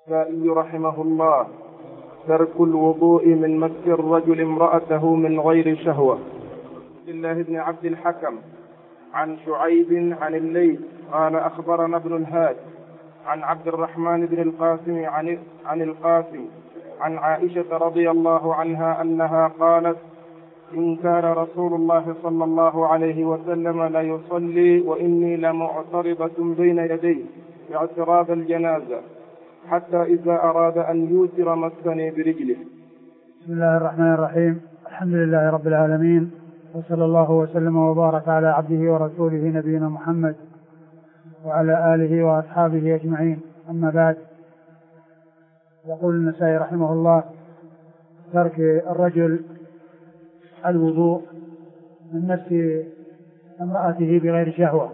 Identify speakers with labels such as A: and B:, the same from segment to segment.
A: النسائي رحمه الله: ترك الوضوء من مس الرجل امرأته من غير شهوة. عبد الله بن عبد الحكم عن شعيب عن الليث قال: أخبرنا ابن الهاد عن عبد الرحمن بن القاسم عن القاسم عن عائشة رضي الله عنها أنها قالت: إن كان رسول الله صلى الله عليه وسلم لا يصلي وإني لمعترضة بين يديه باعتراض الجنازة، حتى إذا أراد أن يوتر مسني برجله.
B: بسم الله الرحمن الرحيم. الحمد لله رب العالمين، وصلى الله وسلم وبارك على عبده ورسوله نبينا محمد وعلى آله وأصحابه أجمعين. أما بعد، يقول النسائي رحمه الله: ترك الرجل الوضوء من مس امرأته بغير شهوة.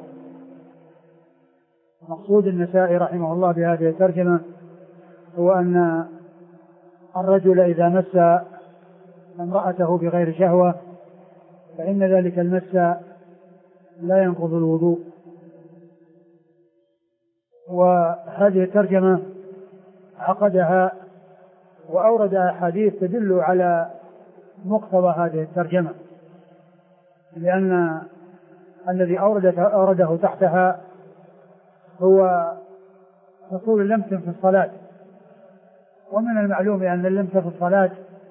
B: مقصود النسائي رحمه الله بهذه الترجمة هو أن الرجل إذا مس امرأته بغير شهوة فإن ذلك المس لا ينقض الوضوء. وهذه الترجمة عقدها وأورد أحاديث تدل على مقتضى هذه الترجمة، لأن الذي أورده تحتها هو حصول لمس في الصلاة، ومن المعلوم أن اللمس في الصلاة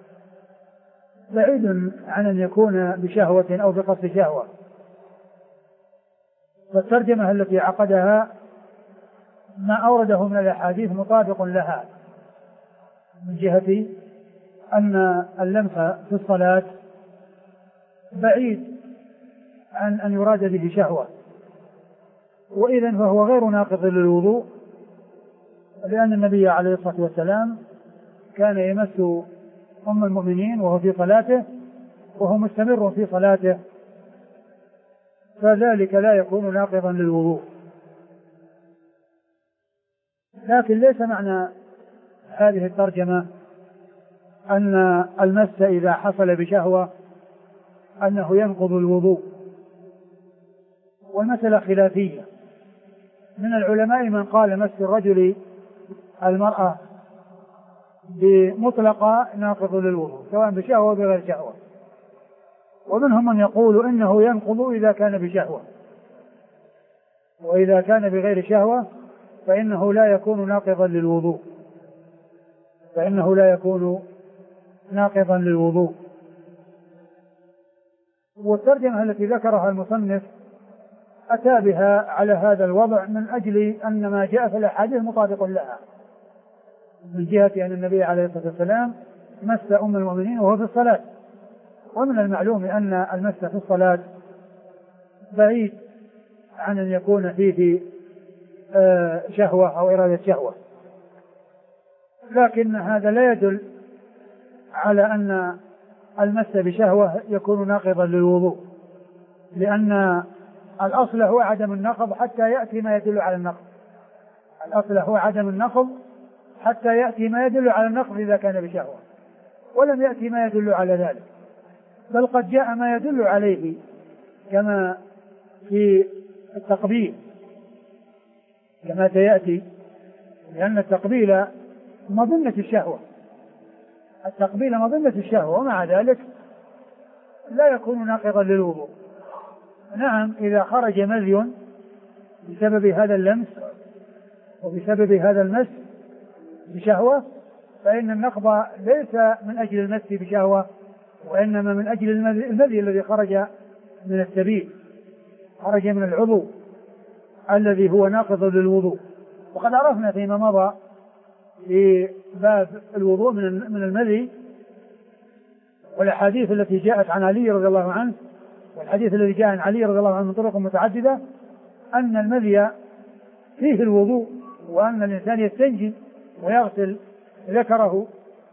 B: بعيد عن أن يكون بشهوة أو بقصد شهوة. فالترجمة التي عقدها ما أورده من الأحاديث مطابق لها، من جهة أن اللمس في الصلاة بعيد عن أن يراد به شهوة، وإذن فهو غير ناقض للوضوء، لأن النبي عليه الصلاة والسلام كان يمس أم المؤمنين وهو في صلاته وهو مستمر في صلاته، فذلك لا يكون ناقضا للوضوء. لكن ليس معنى هذه الترجمة أن المس إذا حصل بشهوة أنه ينقض الوضوء، والمسألة خلافية. من العلماء من قال مس الرجل المرأة بمطلقة ناقض للوضوء سواء بشهوة أو بغير شهوة، ومنهم من يقول إنه ينقض إذا كان بشهوة، وإذا كان بغير شهوة فإنه لا يكون ناقضا للوضوء، والترجمة التي ذكرها المصنف أتى بها على هذا الوضع من أجل أن ما جاء في الأحاديث مطابق لها، من جهة أن النبي عليه الصلاة والسلام مس أم المؤمنين وهو في الصلاة، ومن المعلوم أن المس في الصلاة بعيد عن أن يكون فيه شهوة أو إرادة شهوة. لكن هذا لا يدل على أن المس بشهوة يكون ناقضا للوضوء، لأن الأصل هو عدم النقض حتى يأتي ما يدل على النقض. الأصل هو عدم النقض حتى يأتي ما يدل على النقض إذا كان بشهوة، ولم يأتي ما يدل على ذلك، بل قد جاء ما يدل عليه كما في التقبيل كما سيأتي، لأن التقبيل مظنة الشهوة، ومع ذلك لا يكون ناقضا للوضوء. نعم، إذا خرج مذي بسبب هذا اللمس وبسبب هذا المس بشهوة فإن النقض ليس من أجل المس بشهوة، وإنما من أجل المذي الذي خرج من السبيل، خرج من العضو الذي هو ناقض للوضوء. وقد عرفنا فيما مضى في باب الوضوء من المذي والأحاديث التي جاءت عن علي رضي الله عنه، والحديث الذي جاء عن علي رضي الله عنه من طرق متعددة، أن المذي فيه الوضوء، وأن الإنسان يستنجي ويغسل ذكره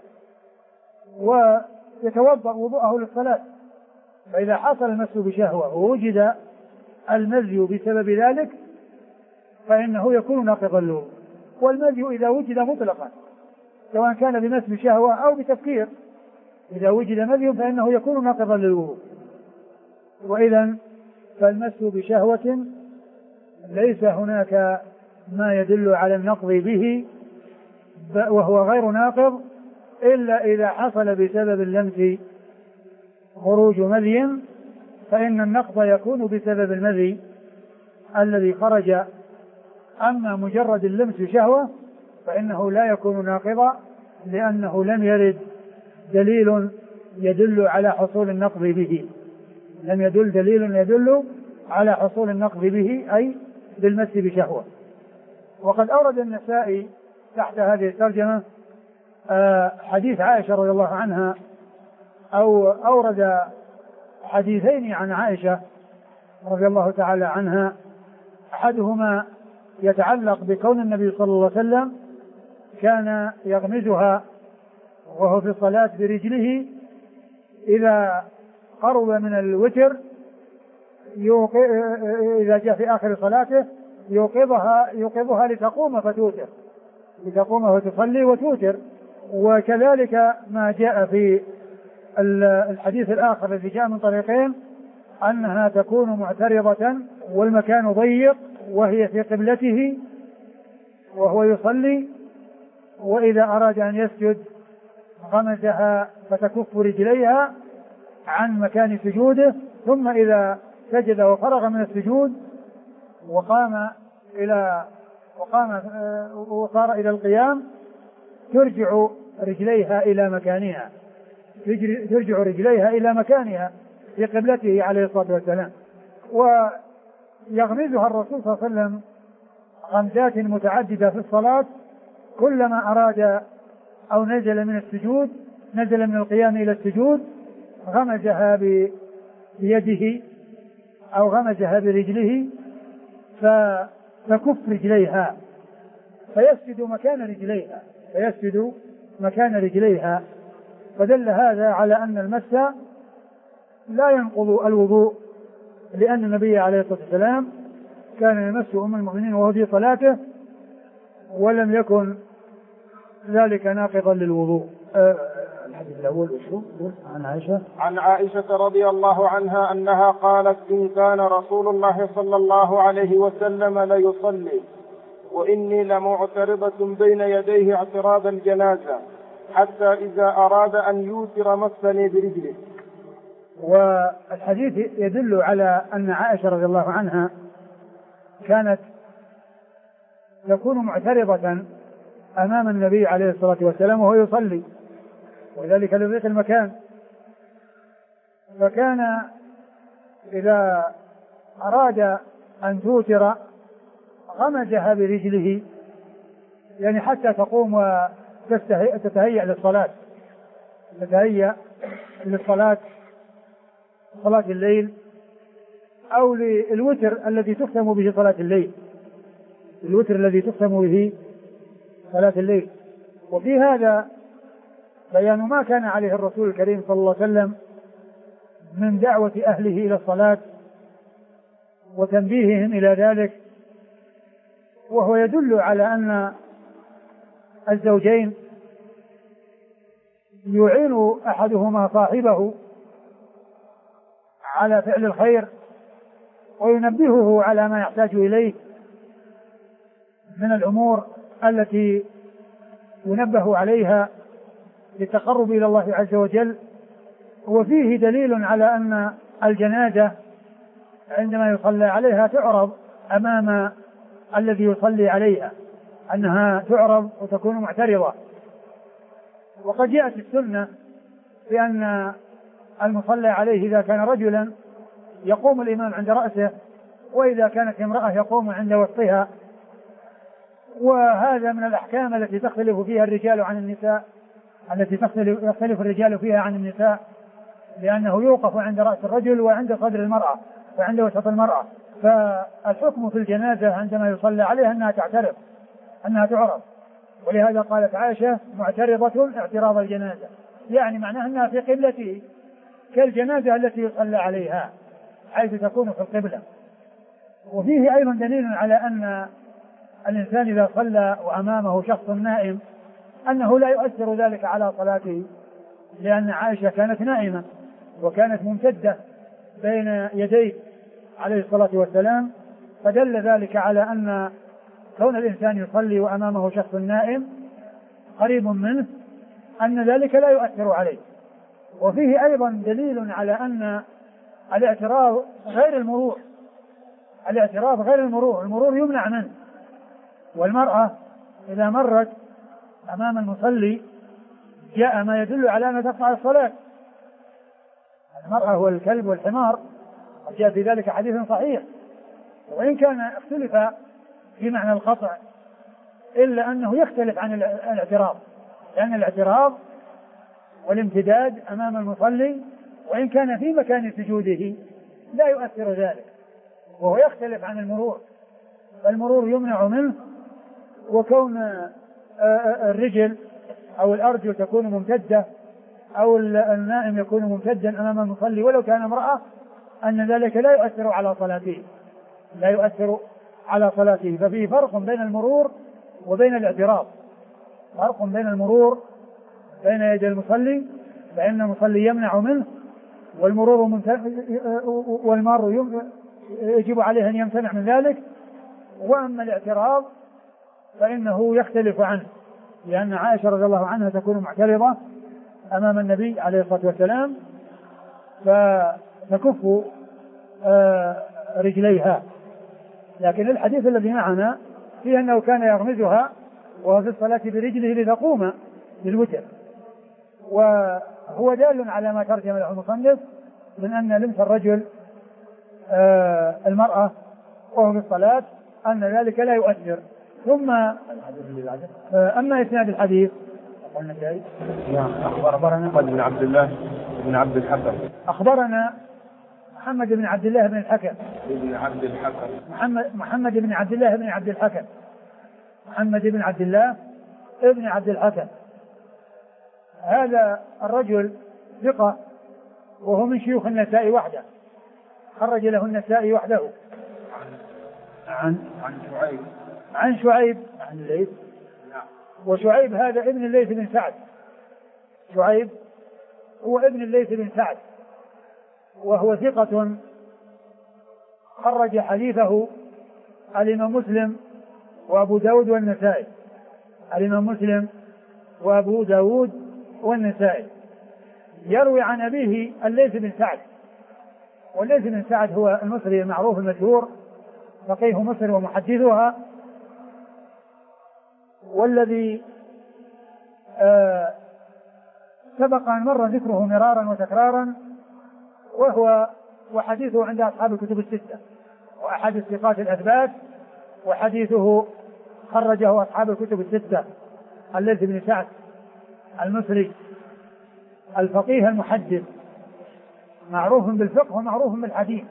B: ويتوضأ وضوءه للصلاة. فإذا حصل المس بشهوة ووجد المذي بسبب ذلك فإنه يكون ناقضا له. والمذي إذا وجد مطلقا سواء كان بمس بشهوة أو بتفكير، إذا وجد مذي فإنه يكون ناقضا للوضوء. وإذا فالمس بشهوة ليس هناك ما يدل على النقض به وهو غير ناقض إلا إذا حصل بسبب اللمس خروج مذي، فإن النقض يكون بسبب المذي الذي خرج. أما مجرد اللمس شهوة فإنه لا يكون ناقضا، لأنه لم يرد دليل يدل على حصول النقض به، لم يدل دليل يدل على حصول النقض به أي بالمس بشهوة. وقد أورد النسائي تحت هذه الترجمة حديث عائشة رضي الله عنها، أو أورد حديثين عن عائشة رضي الله تعالى عنها، أحدهما يتعلق بكون النبي صلى الله عليه وسلم كان يغمزها وهو في الصلاة برجله إذا قرب من الوتر، إذا جاء في آخر صلاته يوقظها لتقوم فتوتر، لتقوم وتصلي وتوتر. وكذلك ما جاء في الحديث الآخر الذي جاء من طريقين أنها تكون معترضة والمكان ضيق وهي في قبلته وهو يصلي، وإذا أراد أن يسجد غمزها فتكف رجليها عن مكان سجوده، ثم إذا سجد وفرغ من السجود وصار إلى القيام ترجع رجليها إلى مكانها في قبلته عليه الصلاة والسلام. ويغمزها الرسول صلى الله عليه وسلم غمزات متعددة في الصلاة، كلما أراد أو نزل من القيام إلى السجود غمزها بيده أو غمزها برجله فتكف رجليها فيسجد مكان رجليها. فدل هذا على أن المس لا ينقض الوضوء، لأن النبي عليه الصلاة والسلام كان يمس أم المؤمنين وهو في صلاته ولم يكن ذلك ناقضا للوضوء. الحديث الأول
A: عن عائشة رضي الله عنها أنها قالت: إن كان رسول الله صلى الله عليه وسلم ليصلي وإني لمعترضة بين يديه اعتراض الجنازة حتى إذا أراد أن يوتر مسني برجله.
B: والحديث يدل على أن عائشة رضي الله عنها كانت تكون معترضة أمام النبي عليه الصلاة والسلام وهو يصلي، وذلك لضيق المكان، فكان إذا أراد أن توتر غمزها برجله، يعني حتى تقوم وتتهيأ للصلاة، صلاة الليل أو للوتر الذي تختم به صلاة الليل. وفي هذا بيان ما كان عليه الرسول الكريم صلى الله عليه وسلم من دعوة أهله إلى الصلاة وتنبيههم إلى ذلك، وهو يدل على أن الزوجين يعين أحدهما صاحبه على فعل الخير وينبهه على ما يحتاج إليه من الأمور التي ينبه عليها للتقرب إلى الله عز وجل. وفيه دليل على أن الجنازة عندما يصلى عليها تعرض أمام الذي يصلي عليها، أنها تعرض وتكون معترضة. وقد جاءت السنة بأن المصلى عليه إذا كان رجلا يقوم الإمام عند رأسه، وإذا كانت امرأة يقوم عند وسطها. وهذا من الأحكام التي تختلف فيها الرجال عن النساء، التي يختلف الرجال فيها عن النساء، لأنه يوقف عند رأس الرجل وعند صدر المرأة وعند وسط المرأة. فالحكم في الجنازة عندما يصلى عليها أنها تعرض، ولهذا قالت عائشة معترضة اعتراض الجنازة، يعني معناها أنها في قبلته كالجنازة التي يصلى عليها حيث تكون في القبلة. وفيه أيضا دليل على أن الإنسان إذا صلى وأمامه شخص نائم أنه لا يؤثر ذلك على صلاته، لأن عائشة كانت نائمة وكانت ممتدة بين يديه عليه الصلاة والسلام، فدل ذلك على أن كون الإنسان يصلي وأمامه شخص نائم قريب منه أن ذلك لا يؤثر عليه. وفيه أيضا دليل على أن الاعتراض غير المرور، الاعتراض غير المرور، المرور يمنع منه. والمرأة إذا مرت أمام المصلي جاء ما يدل على أن تقطع الصلاة. المرأة هو الكلب والحمار، جاء في ذلك حديث صحيح، وإن كان اختلف في معنى القطع إلا أنه يختلف عن الاعتراض، لأن الاعتراض والامتداد أمام المصلي وإن كان في مكان سجوده لا يؤثر ذلك، وهو يختلف عن المرور، فالمرور يمنع منه. وكون الرجل أو الأرجل تكون ممتدة أو النائم يكون ممتدا أمام المصلي ولو كان امرأة، أن ذلك لا يؤثر على صلاته، لا يؤثر على صلاته. ففيه فرق بين المرور وبين الاعتراض، فرق بين المرور بين يدي المصلي فإن المصلي يمنع منه، والمار يجب عليه أن يمتنع من ذلك. وأما الاعتراض فإنه يختلف عنه، لأن عائشة رضي الله عنها تكون معترضة أمام النبي عليه الصلاة والسلام فتكف رجليها. لكن الحديث الذي معنا فيه أنه كان يغمزها وهو في الصلاة برجله لتقوم للوتر، وهو دال على ما ترجم له المصنف من أن لمس الرجل المرأة وهو في الصلاة أن ذلك لا يؤثر. ثم أما إسناد الحديث
A: أخبرنا محمد بن عبد الله بن عبد الحكم،
B: أخبرنا محمد بن عبد الله بن الحكم محمد بن عبد الله بن عبد الحكم محمد بن عبد الله ابن عبد الحكم. هذا الرجل ثقة وهو من شيوخ النسائي وحده، خرج له النسائي وحده. عن شعيب عن الليث، وشعيب هذا ابن الليث بن سعد، شعيب هو ابن الليث بن سعد وهو ثقة خرج حديثه الإمام مسلم وأبو داود والنسائي، الإمام مسلم وأبو داود والنسائي. يروي عن أبيه الليث بن سعد، والليث بن سعد هو المصري المعروف المشهور فقيه مصر ومحدثها، والذي سبق أن مر ذكره مرارا وتكرارا، وحديثه عند أصحاب الكتب الستة وأحد الثقات الأثبات، وحديثه خرجه أصحاب الكتب الستة. الليث بن سعد المصري الفقيه المحدث معروف بالفقه ومعروف بالحديث.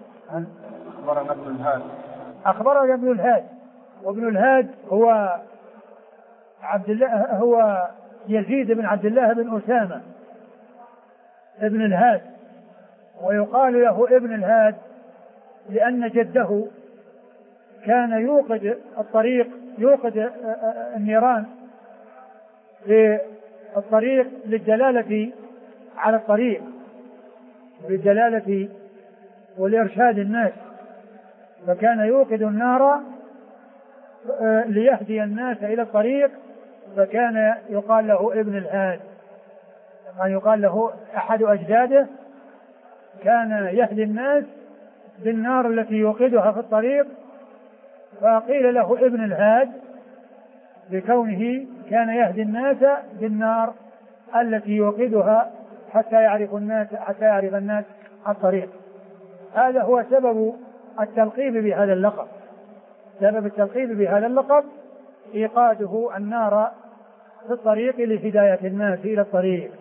B: أخبرنا ابن الهاد، وابن الهاد هو يزيد بن عبد الله بن أسامة ابن الهاد، ويقال له ابن الهاد لأن جده كان يوقد النيران في الطريق للدلالة على الطريق، للدلالة ولإرشاد الناس، فكان يوقد النار ليهدي الناس إلى الطريق، فكان يقال له ابن الهاد. كان يقال له أحد أجداده كان يهدي الناس بالنار التي يوقدها في الطريق، فقيل له ابن الهاد بكونه كان يهدي الناس بالنار التي يوقدها حتى يعرف الناس الطريق. هذا هو سبب التلقيب بهذا اللقب، سبب التلقيب بهذا اللقب إيقاده النار في الطريق لهداية الناس إلى الطريق.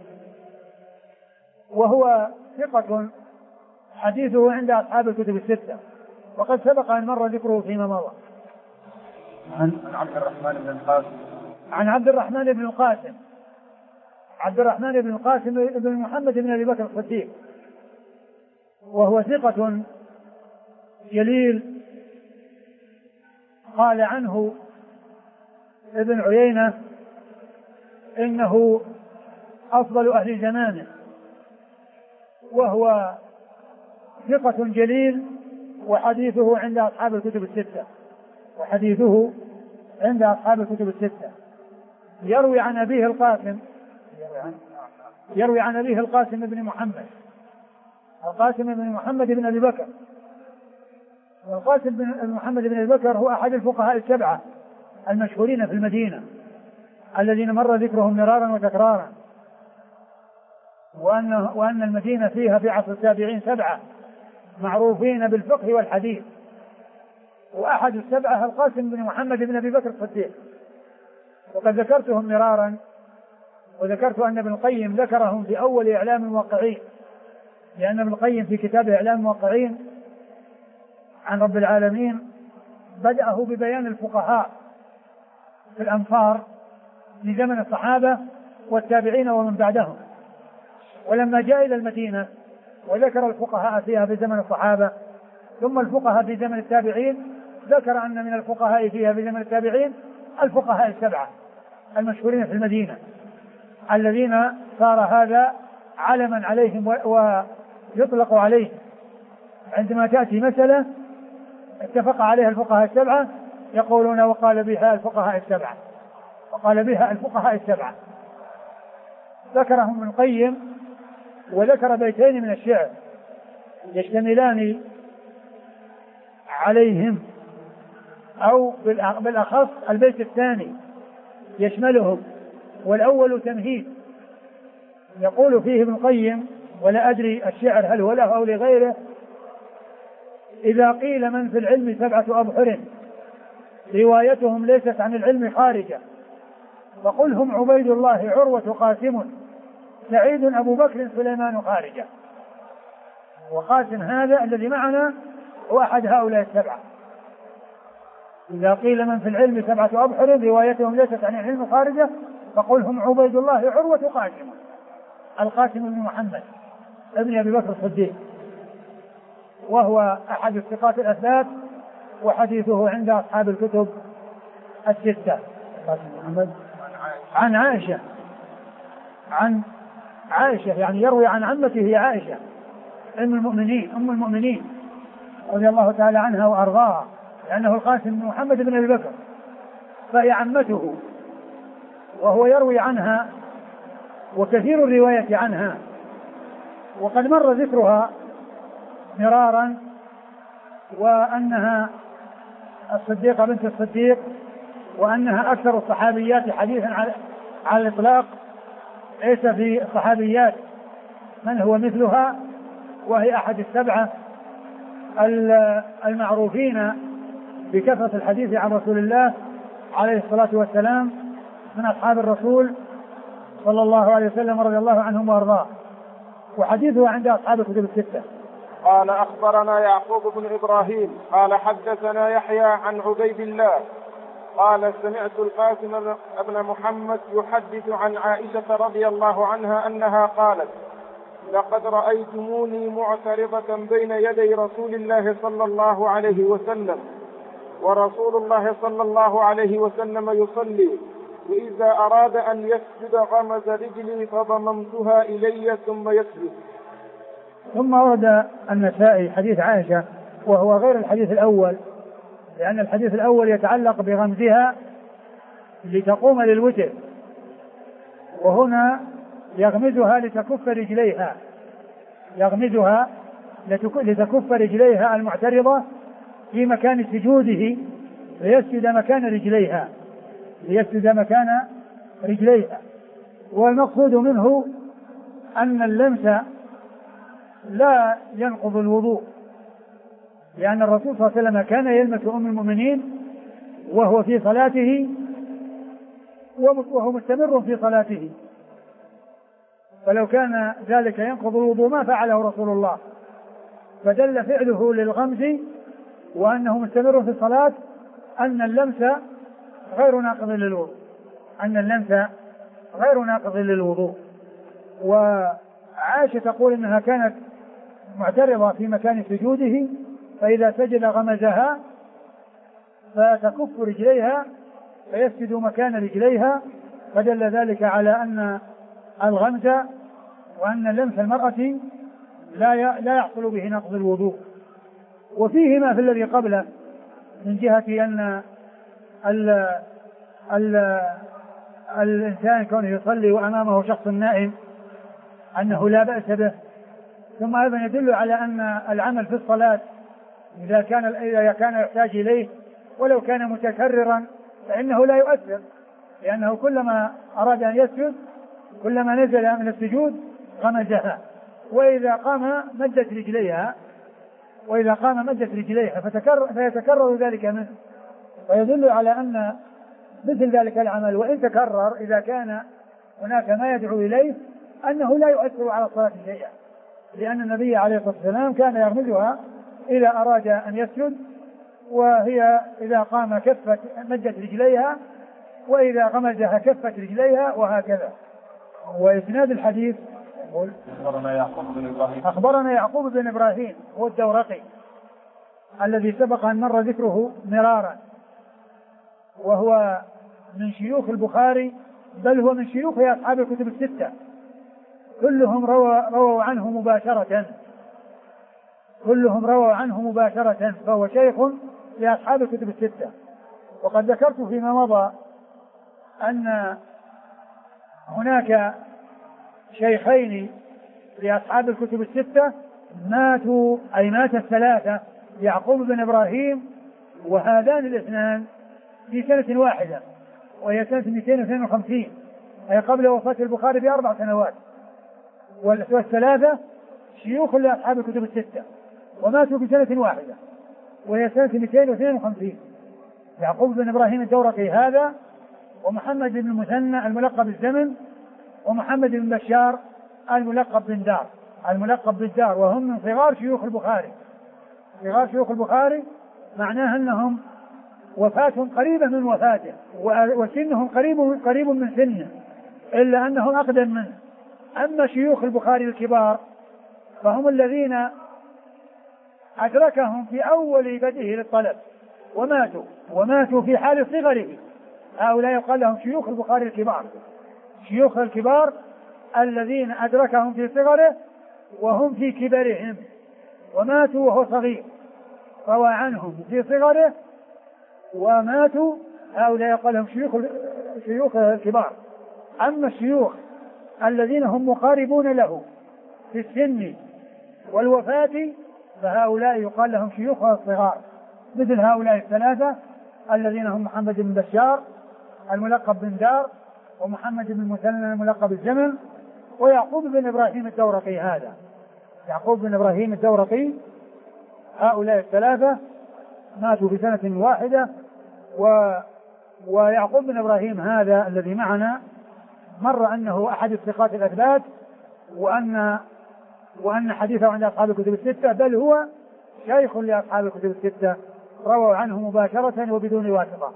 B: وهو ثقة حديثه عند أصحاب الكتب الستة، وقد سبق أن مر ذكره فيما مضى.
A: عن عبد الرحمن بن القاسم،
B: عن عبد الرحمن بن القاسم، عبد الرحمن بن القاسم بن محمد بن أبي بكر الصديق، وهو ثقة جليل. قال عنه ابن عيينة إنه أفضل أهل زمانه، وهو ثقة جليل، وحديثه عند أصحاب الكتب الستة، وحديثه عند أصحاب الكتب الستة. يروي عن أبيه القاسم بن محمد، القاسم بن محمد بن أبي بكر. والقاسم بن محمد بن أبي بكر هو أحد الفقهاء السبعة المشهورين في المدينة الذين مر ذكرهم مرارا وتكرارا، وأن المدينة فيها في عصر التابعين 7 معروفين بالفقه والحديث، وأحد السبعة القاسم بن محمد بن أبي بكر الصديق. وقد ذكرتهم مرارا، وذكرت أن ابن القيم ذكرهم في أول إعلام الموقعين، لأن ابن القيم في كتاب إعلام الموقعين عن رب العالمين بدأه ببيان الفقهاء في الأمصار في زمن الصحابة والتابعين ومن بعدهم، ولما جاء إلى المدينة وذكر الفقهاء فيها في زمن الصحابة ثم الفقهاء في زمن التابعين، ذكر أن من الفقهاء فيها في زمن التابعين الفقهاء السبعة المشهورين في المدينة الذين صار هذا علما عليهم ويطلق عليهم. عندما تأتي مسألة اتفق عليها الفقهاء السبعة يقولون وقال بها الفقهاء السبعة، وقال بها الفقهاء السبعة. ذكرهم ابن القيم وذكر بيتين من الشعر يشتملان عليهم، أو بالأخص البيت الثاني يشملهم، والأول تمهيد يقول فيه ابن القيم ولا أدري الشعر هل هو له أو لغيره: إذا قيل من في العلم 7 أبحر روايتهم ليست عن العلم خارجة، فقل هم عبيد الله عروة قاسم سعيد أبو بكر سليمان خارجة. وقاسم هذا الذي معنا هو أحد هؤلاء 7. إذا قيل من في العلم 7 أبحر روايتهم ليست عن العلم خارجة، فقل هم عبيد الله عروة قاسم، القاسم بن محمد ابن أبي بكر الصديق، وهو أحد الثقات الأثبات، وحديثه عند أصحاب الكتب 6. عن عائشة يعني يروي عن عمته عائشة أم المؤمنين رضي الله تعالى عنها وأرضاها، لأنه القاسم بن محمد بن أبي بكر فهي عمته، وهو يروي عنها وكثير الرواية عنها، وقد مر ذكرها مرارا، وأنها الصديقة بنت الصديق، وأنها أكثر الصحابيات حديثا على الإطلاق، ليس في الصحابيات من هو مثلها، وهي أحد 7 المعروفين بكثرة الحديث عن رسول الله عليه الصلاة والسلام من أصحاب الرسول صلى الله عليه وسلم رضي الله عنهم وأرضاه، وحديثه عند أصحاب الكتب 6.
A: قال أخبرنا يعقوب بن إبراهيم قال حدثنا يحيى عن عبيد الله قال سمعت القاسم بن محمد يحدث عن عائشة رضي الله عنها أنها قالت: لقد رأيتموني معترضة بين يدي رسول الله صلى الله عليه وسلم، ورسول الله صلى الله عليه وسلم يصلي، وإذا أراد أن يسجد غمز رجلي فضممتها إلي ثم يسجد.
B: ثم ورد النسائي حديث عائشة وهو غير الحديث الأول، لأن الحديث الأول يتعلق بغمزها لتقوم للوتر، وهنا يغمزها لتكف رجليها، يغمزها لتكف رجليها المعترضة في مكان سجوده ليسجد مكان رجليها. والمقصود منه أن اللمس لا ينقض الوضوء، لأن الرسول صلى الله عليه وسلم كان يلمس أم المؤمنين وهو في صلاته، وهو مستمر في صلاته، فلو كان ذلك ينقض الوضوء ما فعله رسول الله، فدل فعله للغمز وأنه مستمر في الصلاة أن اللمس غير ناقض للوضوء. وعائشة تقول إنها كانت معترضة في مكان سجوده، فإذا سجد غمزها فتكف رجليها فيسجد مكان رجليها، فدل ذلك على أن الغمز وأن لمس المرأة لا يحصل به نقض الوضوء. وفيه ما في الذي قبله من جهة أن الإنسان كونه يصلي وأمامه شخص نائم أنه لا بأس به. ثم أيضا يدل على أن العمل في الصلاة إذا كان يحتاج إليه ولو كان متكررا فإنه لا يؤثر، لأنه كلما أراد أن يسجد كلما نزل من السجود غمزها، وإذا قام مدت رجليها فيتكرر ذلك منه، ويدل على أن مثل ذلك العمل وإن تكرر إذا كان هناك ما يدعو إليه أنه لا يؤثر على الصلاة شيئا، لأن النبي عليه الصلاة والسلام كان يغمزها إذا أراد أن يسجد، وهي إذا قام كفت مدت رجليها، وإذا غمزها كفت رجليها، وهكذا. وإسناد الحديث أخبرنا يعقوب بن إبراهيم هو الدورقي الذي سبق أن مر ذكره مرارا، وهو من شيوخ البخاري، بل هو من شيوخ أصحاب الكتب الستة، كلهم رووا عنه مباشرة، فهو شيخ لأصحاب الكتب الستة. وقد ذكرت فيما مضى أن هناك شيخين لأصحاب الكتب الستة مات الثلاثة، يعقوب بن إبراهيم وهذان الاثنان في سنة واحدة، وهي سنة 252، أي قبل وفاة البخاري ب4 سنوات، والثلاثة شيوخ لأصحاب الكتب الستة وماتوا في سنة واحدة وهي سنة 252، يعقوب بن إبراهيم الدورقي هذا، ومحمد بن المثنى الملقب بالزمن، ومحمد بن بشار الملقب بالدار، وهم من صغار شيوخ البخاري. معناه أنهم وفاة قريبة من وفاته، وسنهم قريب من سنه، إلا أنهم أقدم منه. أما شيوخ البخاري الكبار فهم الذين أدركهم في أول بدئه للطلب وماتوا في حال صغره، هؤلاء يقال لهم شيوخ البخاري الكبار، شيوخ الكبار الذين أدركهم في صغره وهم في كبرهم، وماتوا وهو صغير، روى عنهم في صغره وماتوا، هؤلاء يقال لهم شيوخ الكبار. أما الشيوخ الذين هم مقاربون له في السن والوفاة فهؤلاء يقال لهم شيوخ الصغار، مثل هؤلاء الثلاثة الذين هم محمد بن بشار الملقب بن دار، ومحمد بن المثنى الملقب بالزمن، ويعقوب بن إبراهيم الدورقي هذا، يعقوب بن إبراهيم الدورقي. هؤلاء الثلاثة ماتوا في سنة واحدة، ويعقوب بن إبراهيم هذا الذي معنا مر أنه أحد الثقات الأثبات، وأن حديثه عند أصحاب الكتب الستة، بل هو شيخ لأصحاب الكتب الستة، رووا عنه مباشرة وبدون واسطة.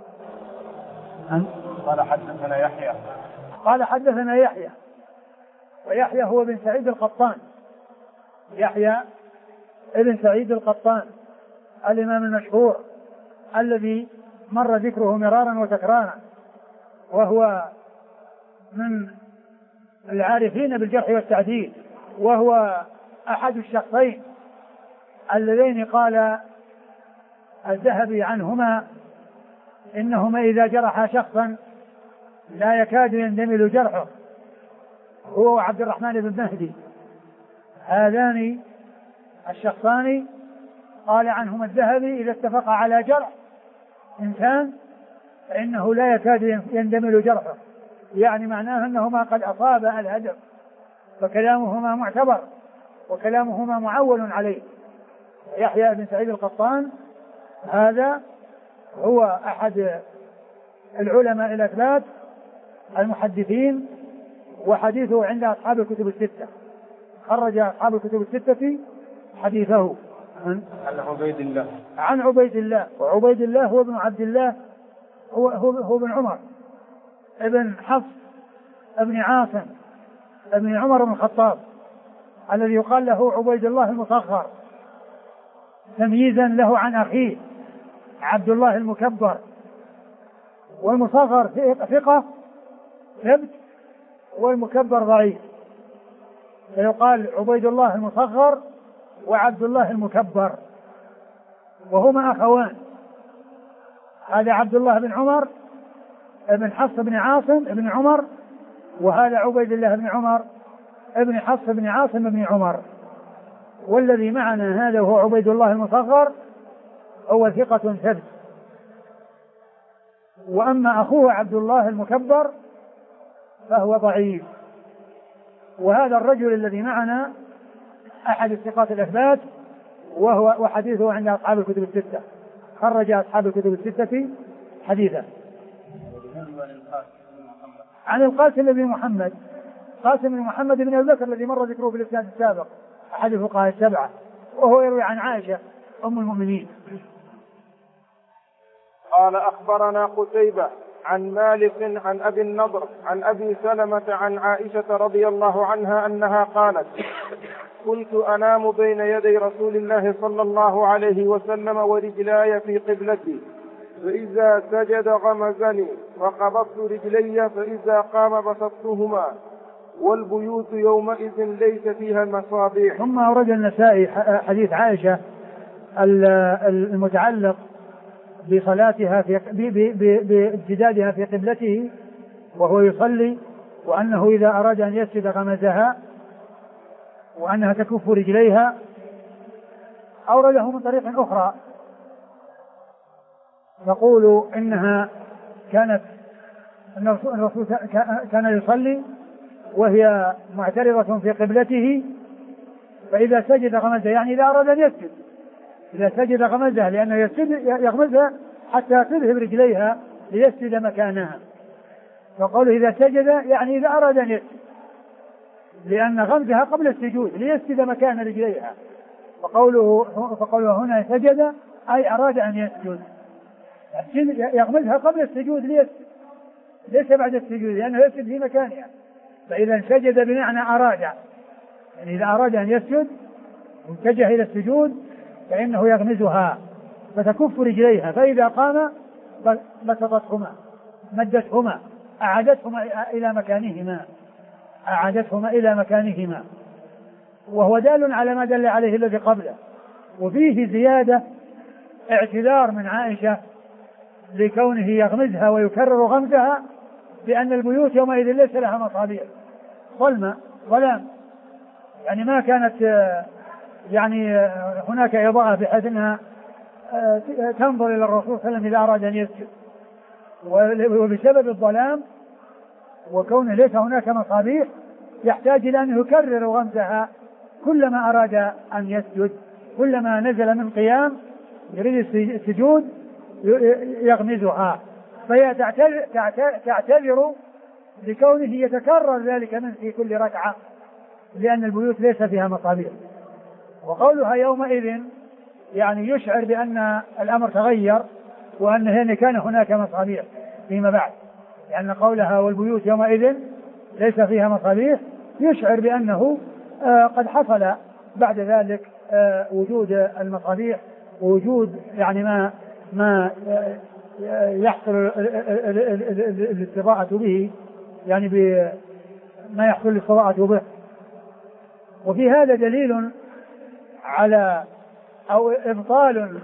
B: قال حدثنا يحيى، ويحيى هو بن سعيد القطان، يحيى ابن سعيد القطان الإمام المشهور الذي مر ذكره مرارا وتكرارا، وهو من العارفين بالجرح والتعديل، وهو أحد الشخصين اللذين قال الذهبي عنهما إنهما إذا جرحا شخصا لا يكاد يندمل جرحه، هو عبد الرحمن بن مهدي. هذان الشخصان قال عنهما الذهبي إذا اتفق على جرح إنسان فإنه لا يكاد يندمل جرحه، يعني معناه أنهما قد أصاب الهدف، فكلامهما معتبر وكلامهما معول عليه. يحيى بن سعيد القطان هذا هو أحد العلماء الأثبات المحدثين، وحديثه عند أصحاب الكتب الستة، خرج أصحاب الكتب الستة حديثه عن عبيد الله، وعبيد الله هو ابن عبد الله، هو ابن عمر ابن حفص ابن عاصم ابن عمر بن الخطاب، الذي يقال له عبيد الله المصغر، تمييزا له عن أخيه عبد الله المكبر. والمصغر ثقة ثبت، والمكبر ضعيف، فيقال عبيد الله المصغر وعبد الله المكبر، وهما أخوان، هذا عبد الله بن عمر بن حفص بن عاصم بن عمر، وهذا عبيد الله بن عمر ابن حفص بن عاصم بن عمر. والذي معنا هذا هو عبيد الله المصغر، هو ثقة ثبت. وأما أخوه عبد الله المكبر فهو ضعيف. وهذا الرجل الذي معنا أحد الثقات الأثبات، وحديثه عند أصحاب الكتب الستة، خرج أصحاب الكتب الستة حديثا. عن القاسم بن محمد، قاسم بن محمد بن أبي بكر الذي مر ذكره في الإسناد السابق، أحد الفقهاء السبعة، وهو يروي عن عائشة أم المؤمنين.
A: قال أخبرنا قتيبة عن مالك عن أبي النضر عن أبي سلمة عن عائشة رضي الله عنها أنها قالت: كنت أنام بين يدي رسول الله صلى الله عليه وسلم ورجلاي في قبلتي، فإذا سجد غمزني فقبضت رجلي، فإذا قام بسطتهما، والبيوت يومئذ ليس فيها المصابيح.
B: ثم أورد النسائي حديث عائشة المتعلق بصلاتها بامتدادها في قبلته وهو يصلي، وأنه إذا أراد أن يسجد غمزها، وأنها تكف رجليها. أورده من طريق أخرى يقول إنها كانت أن الرسول كان يصلي وهي معترضة في قبلته، فإذا سجد غمزها، يعني إذا أراد أن يسجد، إذا سجد غمزها، لأنه يغمزها حتى تذهب رجليها ليسجد مكانها. فقوله إذا سجد يعني إذا أراد أن يسجد، لأن غمزها قبل السجود ليسجد مكان رجليها. فقوله هنا سجد أي أراد أن يسجد، يغمزها قبل السجود ليسجد، ليس بعد السجود، لأنه يسجد في مكانها. فإذا سجد بمعنى أراد، يعني إذا أراد أن يسجد واتجه إلى السجود فإنه يغمزها فتكف رجليها، فإذا قام بسطتهما مدتهما أعادتهما إلى مكانهما، وهو دال على ما دل عليه الذي قبله. وفيه زيادة اعتذار من عائشة لكونه يغمزها ويكرر غمزها، بأن البيوت يومئذ ليس لها مصابيح، ظلام، يعني ما كانت يعني هناك إضاءة بحيث أنها تنظر إلى الرسول صلى الله عليه وسلم إذا أراد أن يسجد. وبسبب الظلام وكونه ليس هناك مصابيح يحتاج إلى أن يكرر غمزها كلما أراد أن يسجد، كلما نزل من قيام يريد السجود يغمزها، فهي تعتذر لكونه يتكرر ذلك من في كل ركعة، لأن البيوت ليس فيها مصابيح. وقولها يومئذ يعني يشعر بأن الأمر تغير، وأن كان هناك مصابيح فيما بعد، لأن قولها والبيوت يومئذ ليس فيها مصابيح يشعر بأنه قد حصل بعد ذلك وجود المصابيح، ووجود يعني ما يحصل الاستضاءة به، يعني ما يحصل الاستضاءة به. وفي هذا دليل على أو إبطال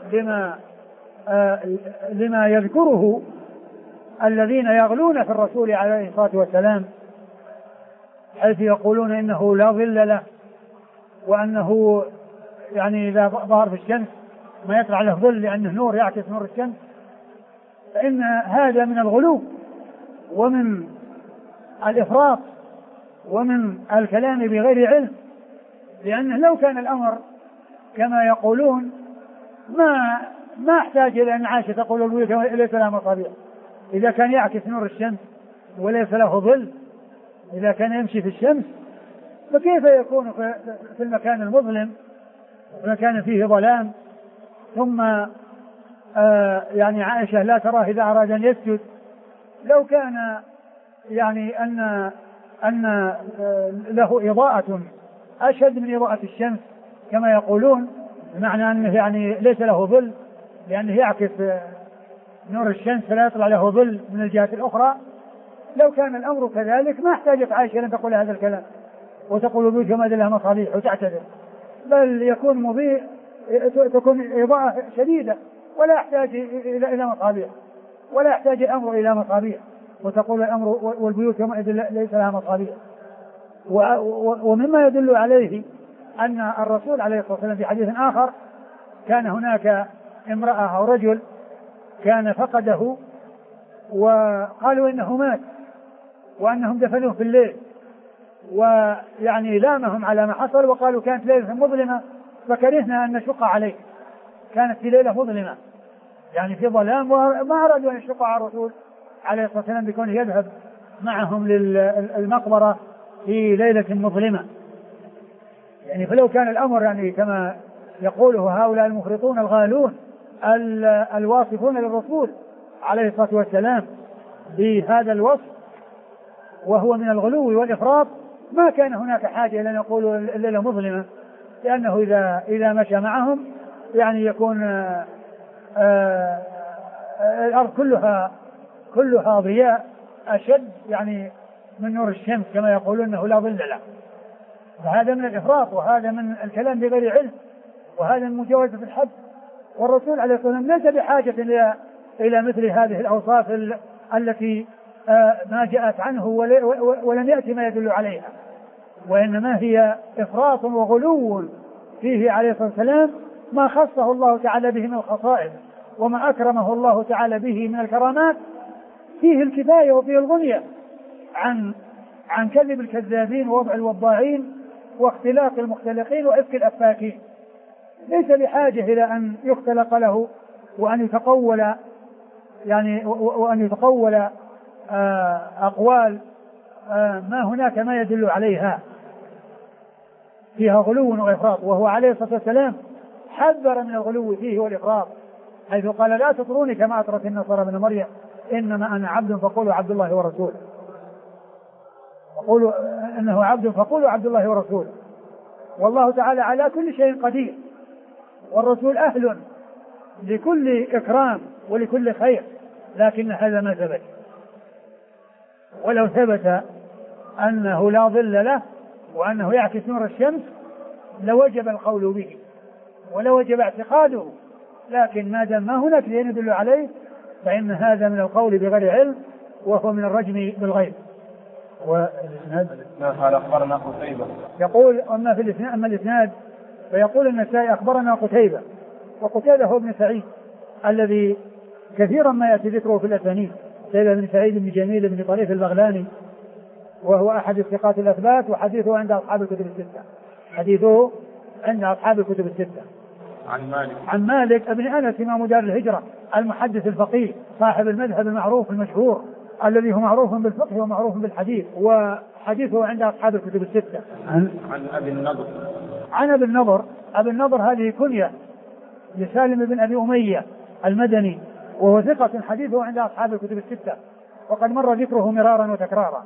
B: لما يذكره الذين يغلون في الرسول عليه الصلاة والسلام، حيث يقولون إنه لا ظل له، وأنه يعني إذا ظهر في الشمس ما يطلع له ظل لأنه نور يعكس نور الشمس. فإن هذا من الغلو ومن الإفراط ومن الكلام بغير علم، لأنه لو كان الأمر كما يقولون ما احتاج إلى أن عائشة تقول البيوت ليس لها مصابيح، إذا كان يعكس نور الشمس وليس له ظل، إذا كان يمشي في الشمس فكيف يكون في المكان المظلم ومكان فيه ظلام؟ ثم يعني عائشة لا تراه إذا أراد أن يسجد. لو كان يعني أن له إضاءة أشد من إضاءة الشمس كما يقولون، بمعنى أنه يعني ليس له ظل لأنه يعكس نور الشمس فلا يطلع له ظل من الجهة الأخرى، لو كان الأمر كذلك ما احتاجت عائشة أن تقول هذا الكلام وتقول بيوت ما لها مصابيح وتعتذر، بل يكون مضيء، تكون إضاءة شديدة ولا يحتاج إلى مصابيح، ولا يحتاج الأمر إلى مصابيح، وتقول الأمر والبيوت يومئذ ليس لها مصابيح. ومما يدل عليه أن الرسول عليه الصلاة والسلام في حديث آخر كان هناك امرأة أو رجل كان فقده وقالوا إنه مات وأنهم دفنوه في الليل، ويعني لامهم على ما حصل وقالوا كانت ليلة مظلمة فكرهنا أن نشق عليه، كانت في ليلة مظلمة يعني في ظلام، وما أرادوا أن يشق على الرسول عليه الصلاة والسلام بكونه يذهب معهم للمقبرة في ليلة مظلمة. يعني فلو كان الأمر يعني كما يقوله هؤلاء المفرطون الغالون الواصفون للرسول عليه الصلاة والسلام بهذا الوصف وهو من الغلو والإفراط، ما كان هناك حاجة إلى أن يقولوا الليلة مظلمة، لأنه إذا مشى معهم يعني يكون الأرض كلها ضياء أشد يعني من نور الشمس كما يقولون أنه لا ظل له. فهذا من الإفراط، وهذا من الكلام بغير علم، وهذا من مجاوزة الحد. والرسول عليه الصلاة والسلام ليس بحاجة إلى مثل هذه الأوصاف التي ما جاءت عنه ولم يأتي ما يدل عليها، وإنما هي إفراط وغلو فيه عليه الصلاة والسلام ما خصه الله تعالى به من الخصائص وما أكرمه الله تعالى به من الكرامات، فيه الكفاية وفيه الغنية عن كذب الكذابين ووضع الوضاعين واختلاق المختلقين وإفك الأفاكين. ليس بحاجة إلى أن يختلق له وأن يتقول أقوال ما هناك ما يدل عليها فيها غلو وإفراط. وهو عليه الصلاة والسلام حذر من الغلو فيه والإفراط، حيث قال لا تطروني كما أطرت النصارى ابن مريم إنما أنا عبد فقولوا عبد الله ورسوله، وقولوا إنه عبد فقولوا عبد الله ورسوله. والله تعالى على كل شيء قدير، والرسول أهل لكل إكرام ولكل خير، لكن هذا ما ثبت. ولو ثبت أنه لا ظل له وأنه يعكس نور الشمس لوجب القول به ولوجب اعتقاده، لكن ما دام ما هناك شيء يدل عليه فإن هذا من القول بغير علم وهو من الرجم بالغيب.
A: قال أخبرنا قتيبة.
B: يقول أما الإسناد فيقول النسائي أخبرنا قتيبة، وقتيبة هو ابن سعيد الذي كثيرا ما يأتي ذكره في الأسانيد، قتيبة بن سعيد بن جميل بن طريف البغلاني، وهو أحد الثقات الأثبات، وحديثه عند أصحاب الكتب الستة. عن مالك ابن أنس إمام دار الهجرة المحدث الفقيه صاحب المذهب المعروف المشهور الذي هو معروف بالفقه ومعروف بالحديث، وحديثه عند أصحاب الكتب الستة. عن أبي النضر. أبي النضر هذه كنية لسالم بن أبي أمية المدني، وهو ثقة حديثه عند أصحاب الكتب الستة، وقد مر ذكره مرارا وتكرارا.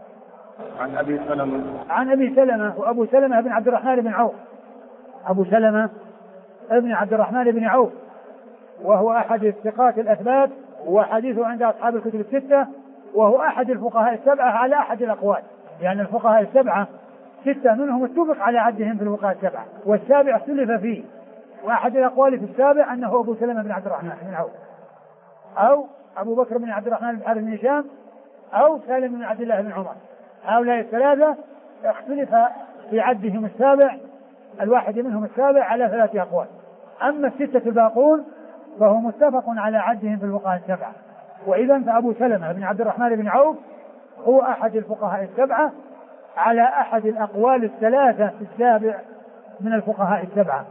B: عن أبي سلمة وأبو سلمة بن عبد الرحمن بن عوف. أبو سلمة ابن عبد الرحمن بن عوف وهو أحد الثقات الأثبات، وحديثه عند أصحاب الكتب الستة، وهو أحد الفقهاء السبعة على أحد الأقوال، يعني الفقهاء السبعة 6 منهم اتفق على عدهم في الفقهاء السبعة، والسابع اختلف فيه، وأحد الأقوال في السابع أنه أبو سلمة بن عبد الرحمن بن عوف أو أبو بكر بن عبد الرحمن بن حارث بن هشام أو سالم بن عبد الله بن عمر. هؤلاء الثلاثة اختلف في عدهم السابع، الواحد منهم السابع على 3 أقوال. أما 6 الباقون فهو متفق على عدهم في الفقهاء السبعة. وإذا فأبو سلمة بن عبد الرحمن بن عوف هو أحد الفقهاء السبعة على أحد الأقوال 3 في السابع من الفقهاء السبعة.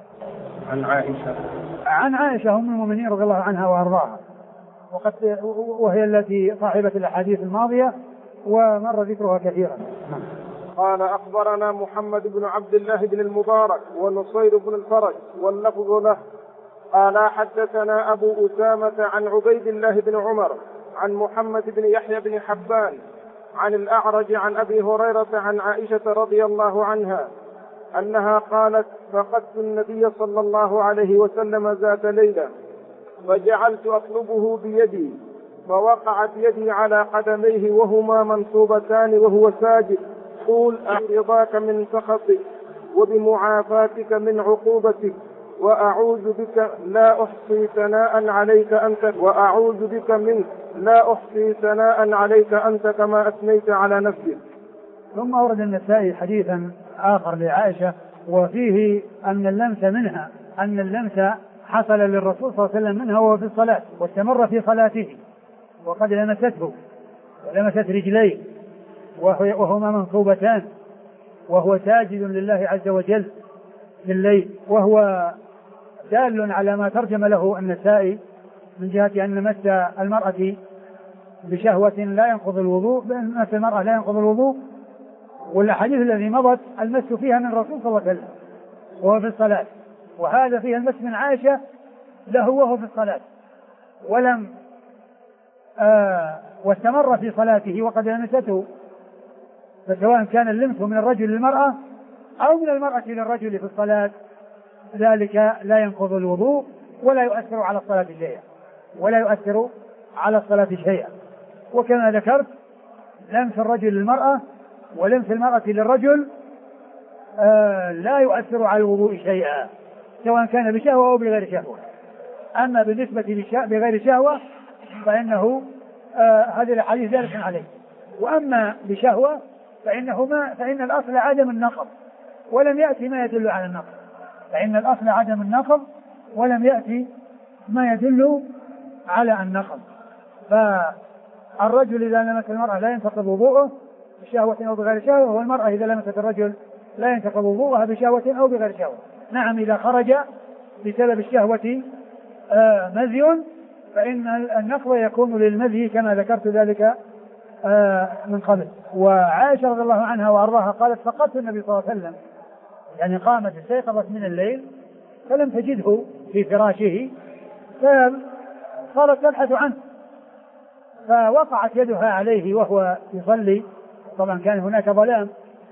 B: عن عائشة أم المؤمنين رضي الله عنها وأرضاها، وهي التي صاحبة الأحاديث الماضية ومر ذكرها كثيرا.
A: قال أخبرنا محمد بن عبد الله بن المبارك ونصير بن الفرج واللفظ له قال حدثنا أبو أسامة عن عبيد الله بن عمر عن محمد بن يحيى بن حبان عن الأعرج عن أبي هريرة عن عائشة رضي الله عنها أنها قالت فقدت النبي صلى الله عليه وسلم ذات ليلة فجعلت أطلبه بيدي فوقعت يدي على قدميه وهما منصوبتان وهو ساجد قول أرضاك من سخطك وبمعافاتك من عقوبتك وأعوذ بك لا أحصي ثناء عليك أنت وأعوذ بك منك لا أحصي ثناء عليك أنت كما أثنيت على نفسك.
B: ثم أورد النسائي حديثا آخر لعائشة وفيه أن اللمس منها أن اللمس حصل للرسول صلى الله عليه وسلم منها وهو في الصلاة واستمر في صلاته وقد لمسته ولمست رجليه وهما منصوبتان وهو ساجد لله عز وجل في الليل، وهو دال على ما ترجم له النسائي من جهة أن مس المرأة بشهوة لا ينقض الوضوء، مس المرأة لا ينقض الوضوء، والحديث الذي مضت المس فيها من الرسول صلى الله عليه وسلم وهو في الصلاة، وهذا فيه المس من عائشة له وهو في الصلاة ولم واستمر في صلاته وقد لمسته، فسواء كان اللمس من الرجل للمرأة أو من المرأة للرجل في الصلاة ذلك لا ينقض الوضوء ولا يؤثر على الصلاة شيئا وكما ذكرت لمس الرجل للمرأة ولمس المرأة للرجل لا يؤثر على الوضوء شيئا سواء كان بشهوة أو بغير شهوة. أما بالنسبة بغير شهوة فإنه هذا الحديث دال عليه، وأما بشهوة فإن الأصل عدم النقض ولم يأتي ما يدل على النقض، فإن الأصل عدم النقض ولم يأتي ما يدل على النقض. فالرجل إذا لمس المرأة لا ينتقض وضوءه بشهوة أو بغير شهوة، والمرأة إذا لمست الرجل لا ينتقض وضوءها بشهوة أو بغير شهوة. نعم إذا خرج بسبب الشهوة مذي فإن النقض يكون للمذي كما ذكرت ذلك من قبل. وعائشة رضي الله عنها وأرضاها قالت فقدت النبي صلى الله عليه وسلم، يعني قامت استيقظت من الليل فلم تجده في فراشه فصارت تبحث عنه فوقعت يدها عليه وهو يصلي، طبعا كان هناك ظلام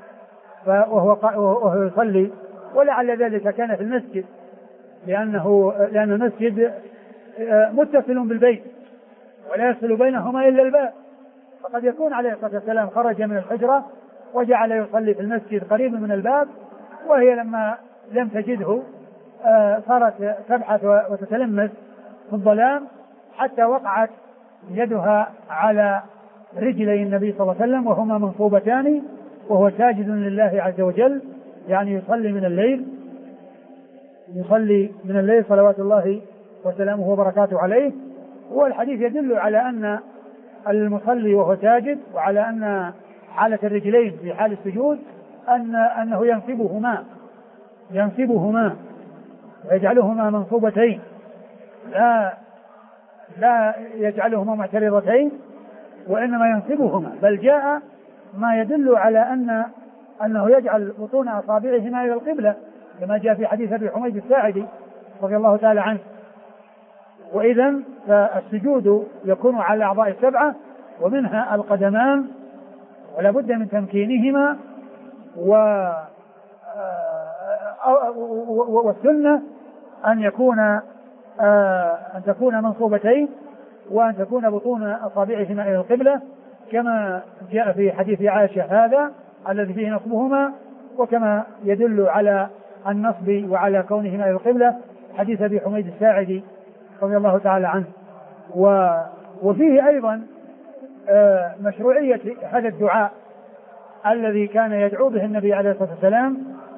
B: وهو يصلي، ولعل ذلك كان في المسجد لأن المسجد متصل بالبيت ولا يصل بينهما إلا الباب، فقد يكون عليه الصلاة والسلام خرج من الحجرة وجعل يصلي في المسجد قريب من الباب، وهي لما لم تجده صارت تبحث وتتلمس في الظلام حتى وقعت يدها على رجلي النبي صلى الله عليه وسلم وهما منصوبتان وهو ساجد لله عز وجل، يعني يصلي من الليل صلوات الله وسلامه وبركاته عليه. والحديث يدل على أن المصلي وهو ساجد وعلى أن حالة الرجلين في حال السجود أنه ينصبهما ويجعلهما منصوبتين لا يجعلهما معترضتين وإنما ينصبهما، بل جاء ما يدل على أنه يجعل بطون أصابعهما إلى القبلة كما جاء في حديث أبي حميد الساعدي رضي الله تعالى عنه. وإذا فالسجود يكون على الأعضاء السبعة ومنها القدمان ولا بد من تمكينهما، والسنة أن تكون منصوبتين وأن تكون بطون أصابعهما إلى القبلة كما جاء في حديث عائشة هذا الذي فيه نصبهما، وكما يدل على النصب وعلى كونهما إلى القبلة حديث أبي حميد الساعدي رضي الله تعالى عنه. وفيه أيضا مشروعية هذا الدعاء الذي كان يدعو به النبي عليه الصلاة والسلام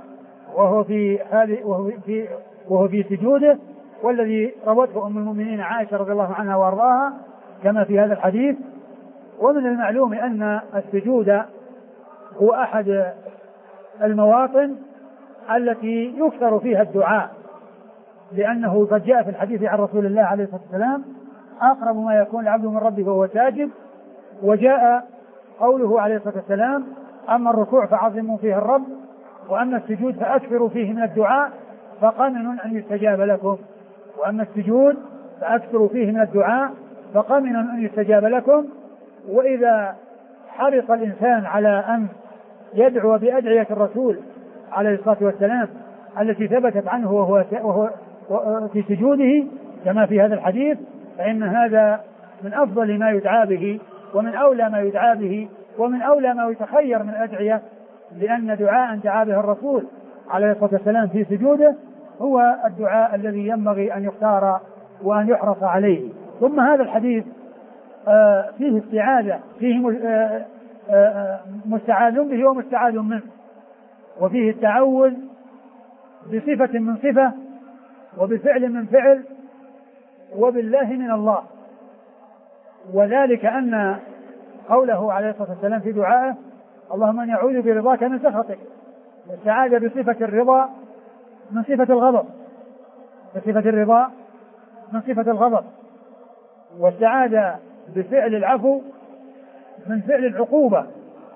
B: وهو في سجوده، والذي روته أم المؤمنين عائشة رضي الله عنها وأرضاها كما في هذا الحديث. ومن المعلوم أن السجود هو أحد المواطن التي يكثر فيها الدعاء، لأنه قد جاء في الحديث عن رسول الله عليه الصلاة والسلام أقرب ما يكون العبد من ربه وهو ساجد، وجاء قوله عليه الصلاة والسلام أما الركوع فعظموا فيه الرب وأما السجود فأكثروا فيه من الدعاء فقمن أن يستجاب لكم، وأما السجود فأكثروا فيه من الدعاء فقمن أن يستجاب لكم. وإذا حرص الإنسان على أن يدعو بأدعية الرسول عليه الصلاة والسلام التي ثبتت عنه وهو في سجوده كما في هذا الحديث، فإن هذا من أفضل ما يدعى به ومن أولى ما يدعى به ومن أولى ما يتخير من الأدعية، لأن دعاء دعا به الرسول عليه الصلاة والسلام في سجوده هو الدعاء الذي ينبغي أن يختار وأن يحرص عليه. ثم هذا الحديث فيه استعاذة، فيه مستعاذ به ومستعاذ منه، وفيه التعوذ بصفة من صفة وبفعل من فعل وبالله من الله. وذلك أن قوله عليه الصلاة والسلام في دعائه اللهم أن يعوذ برضاك من سخطك، واستعاذ بصفة الرضا من صفة الغضب، بصفة الرضا من صفة الغضب، واستعاذ بفعل العفو من فعل العقوبة،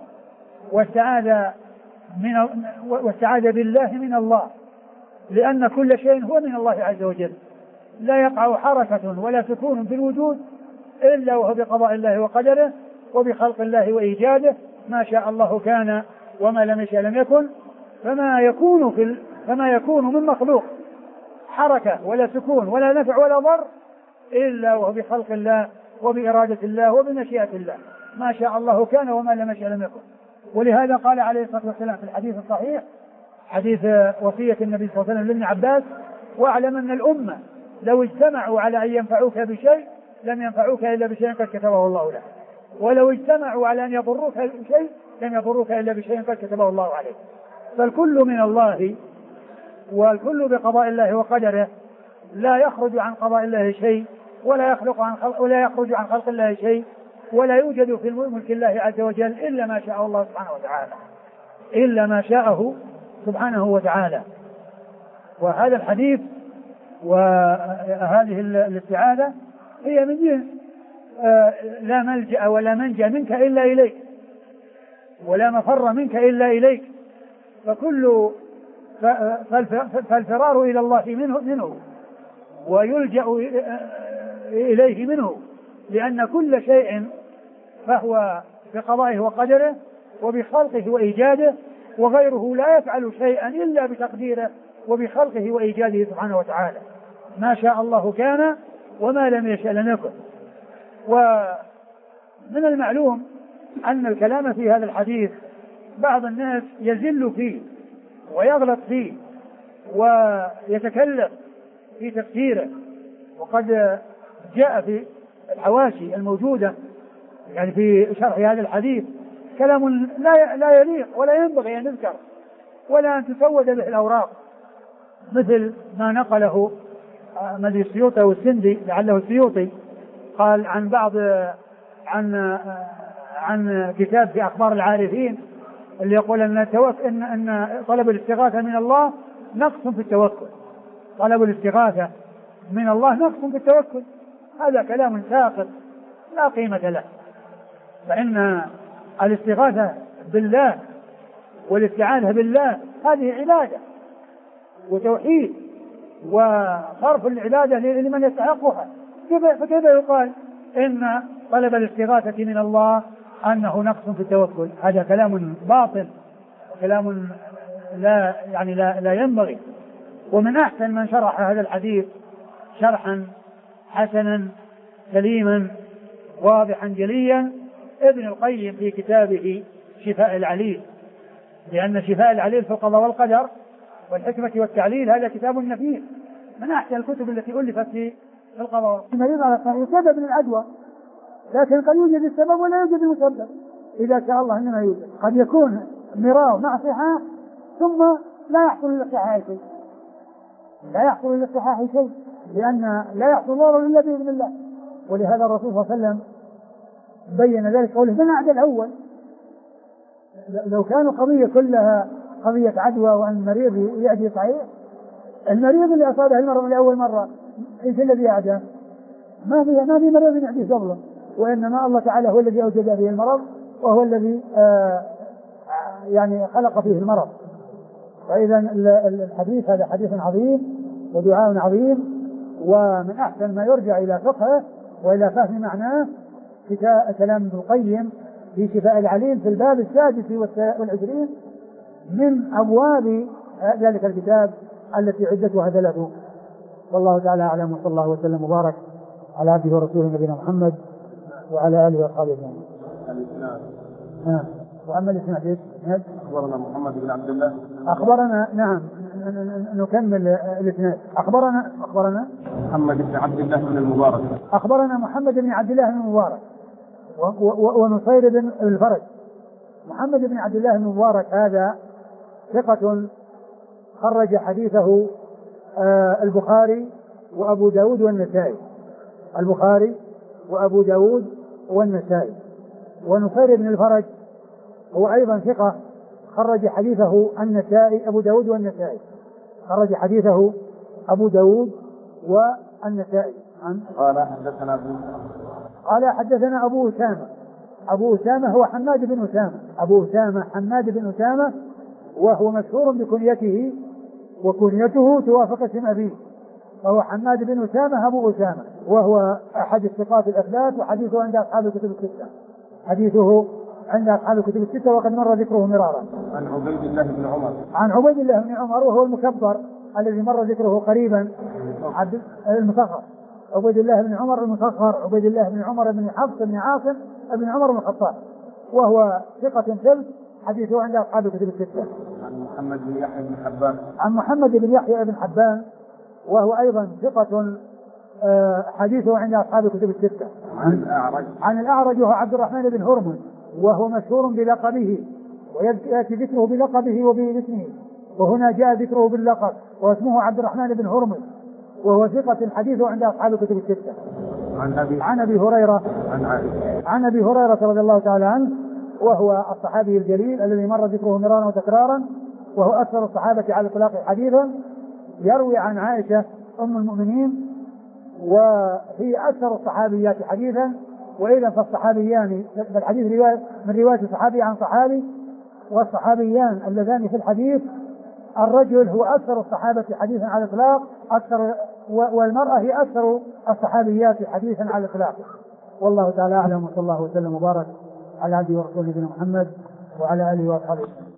B: واستعاذ بالله من الله، لأن كل شيء هو من الله عز وجل، لا يقع حركة ولا سكون في الوجود إلا وهو بقضاء الله وقدره وبخلق الله وإيجاده، ما شاء الله كان وما لم يشاء لم يكن. فما يكون من مخلوق حركة ولا سكون ولا نفع ولا ضر إلا وهو بخلق الله وبإرادة الله وبمشيئة الله، ما شاء الله كان وما لم يشاء لم يكن. ولهذا قال عليه الصلاة والسلام في الحديث الصحيح، حديث وصية النبي صلى الله عليه وسلم لابن عباس: واعلم أن الأمة لو اجتمعوا على أن ينفعوك بشيء لم ينفعوك إلا بشيء قد كتبه الله لك، ولو اجتمعوا على أن يضروك بشيء لم يضروك إلا بشيء قد كتبه الله عليك. فالكل من الله والكل بقضاء الله وقدره، لا يخرج عن قضاء الله شيء ولا يخرج عن خلق الله شيء، ولا يوجد في ملك الله عز وجل إلا ما شاء الله سبحانه وتعالى، إلا ما شاءه سبحانه وتعالى. وهذا الحديث وهذه الاستعاذة هي من جنس لا ملجأ ولا منجأ منك إلا إليك، ولا مفر منك إلا إليك، فالفرار إلى الله منه ويلجأ إليه منه، لأن كل شيء فهو بقضائه وقدره وبخلقه وإيجاده، وغيره لا يفعل شيئا إلا بتقديره وبخلقه وإيجاده سبحانه وتعالى، ما شاء الله كان وما لم يشأ لم يكن. ومن المعلوم أن الكلام في هذا الحديث بعض الناس يزل فيه ويغلط فيه ويتكلم في تفسيره، وقد جاء في الحواشي الموجودة يعني في شرح هذا الحديث كلام لا يليق ولا ينبغي أن يذكر ولا أن تسود به الأوراق، مثل ما نقله مدي السيوطي والسندي لعله السيوطي قال عن بعض عن كتاب في أخبار العارفين اللي يقول أن طلب الاستغاثة من الله نقص في التوكل، طلب الاستغاثة من الله نقص في التوكل، هذا كلام ساقط لا قيمة له، فإن الاستغاثة بالله والاستعانة بالله هذه عبادة وتوحيد وصرف العبادة لمن يستحقها، فكيف يقال إن طلب الاستغاثة من الله أنه نقص في التوكل؟ هذا كلام باطل وكلام لا ينبغي. ومن أحسن من شرح هذا الحديث شرحا حسنا سليما واضحا جليا ابن القيم في كتابه شفاء العليل، لأن شفاء العليل في القضاء والقدر والحكمة والتعليل هذا كتاب نفيس من أحسن الكتب التي ألفت في القضاء. المريض على الصحيح سبب من العدوى، لكن قد يوجد السبب ولا يوجد المسبب، إذا شاء الله إنما يوجد. قد يكون مرار مع صحة ثم لا يحصل للصحة شيء، لا يحصل للصحة شيء، لأن لا يحصل ضرر إلا بإذن الله. ولهذا الرسول صلى الله عليه وسلم بين ذلك قوله من أعدى الأول. لو كانوا قضية كلها قضية عدوى وأن المريض يعدي صحيح، المريض اللي أصابه المرض لأول مرة إيش الذي أعدى؟ ما في مريض يعديه قبله، وإنما الله تعالى هو الذي أوجد به المرض وهو الذي خلق فيه المرض. فإذا الحديث هذا حديث عظيم ودعاء عظيم، ومن أحسن ما يرجع إلى فقهه وإلى فهم معناه كلام ابن القيم في شفاء العليل في الباب 26 من أبواب ذلك الكتاب التي عدتها 3. والله تعالى أعلم، وصلى الله وسلم وبارك على عبده ورسوله نبينا محمد وعلى آله وأصحابه أجمعين. وأما الإسناد
A: أخبرنا محمد بن عبد الله
B: أخبرنا نعم نكمل الإسناد. أخبرنا
A: محمد بن عبد الله بن المبارك
B: أخبرنا محمد بن عبد الله بن المبارك ونصير بن الفرج. محمد بن عبد الله بن مبارك هذا ثقة خرج حديثه البخاري وأبو داود والنسائي. البخاري وأبو داود والنسائي. ونصير بن الفرج هو أيضا ثقة خرج حديثه النسائي أبو داود والنسائي. خرج حديثه أبو داود والنسائي. قال حدثنا أبو أسامة. أبو أسامة هو حماد بن أسامة. أبو أسامة حماد بن أسامة، وهو مشهور بكنيته، وكنيته توافق اسم أبيه، فهو حماد بن أسامة أبو أسامة، وهو أحد الثقات الأثبات، وحديثه عند أصحاب الكتب الستة. حديثه عند أصحاب الكتب الستة وقد مر ذكره مرارا.
A: عن عبيد الله بن عمر.
B: عن عبيد الله بن عمر وهو المكبر الذي مر ذكره قريبا. المصغر عبيد الله بن عمر المصغر، عبيد الله بن عمر بن حفص بن عاصم بن عمر بن الخطاب، وهو ثقة ثبت، حديثه عند أصحاب الكتب الستة.
A: عن محمد بن يحيى بن حبان.
B: عن محمد بن يحيى بن حبان، وهو أيضا ثقة حديثه عند أصحاب الكتب الستة. عن الأعرج وهو عبد الرحمن بن هرمز، وهو مشهور بلقبه، ويأتي ذكره بلقبه وباسمه، وهنا جاء ذكره باللقب، واسمه عبد الرحمن بن هرمز، وهو ثقة حديثه عند أصحاب الكتب الستة. عن أبي هريرة. عن أبي هريرة رضي الله تعالى عنه، وهو الصحابي الجليل الذي مر ذكره مرارا وتكرارا، وهو أكثر الصحابة على الإطلاق حديثا، يروي عن عائشة أم المؤمنين، وهي أكثر الصحابيات حديثا. وإذا فالصحابيان بالحديث من رواية صحابي عن صحابي، والصحابيان اللذان في الحديث الرجل هو أكثر الصحابة حديثا على الإطلاق، والمرأة هي أكثر الصحابيات حديثا على الإطلاق. والله تعالى أعلم، وصلى الله وسلم وبارك على عبده ورسوله نبينا محمد وعلى آله وأصحابه.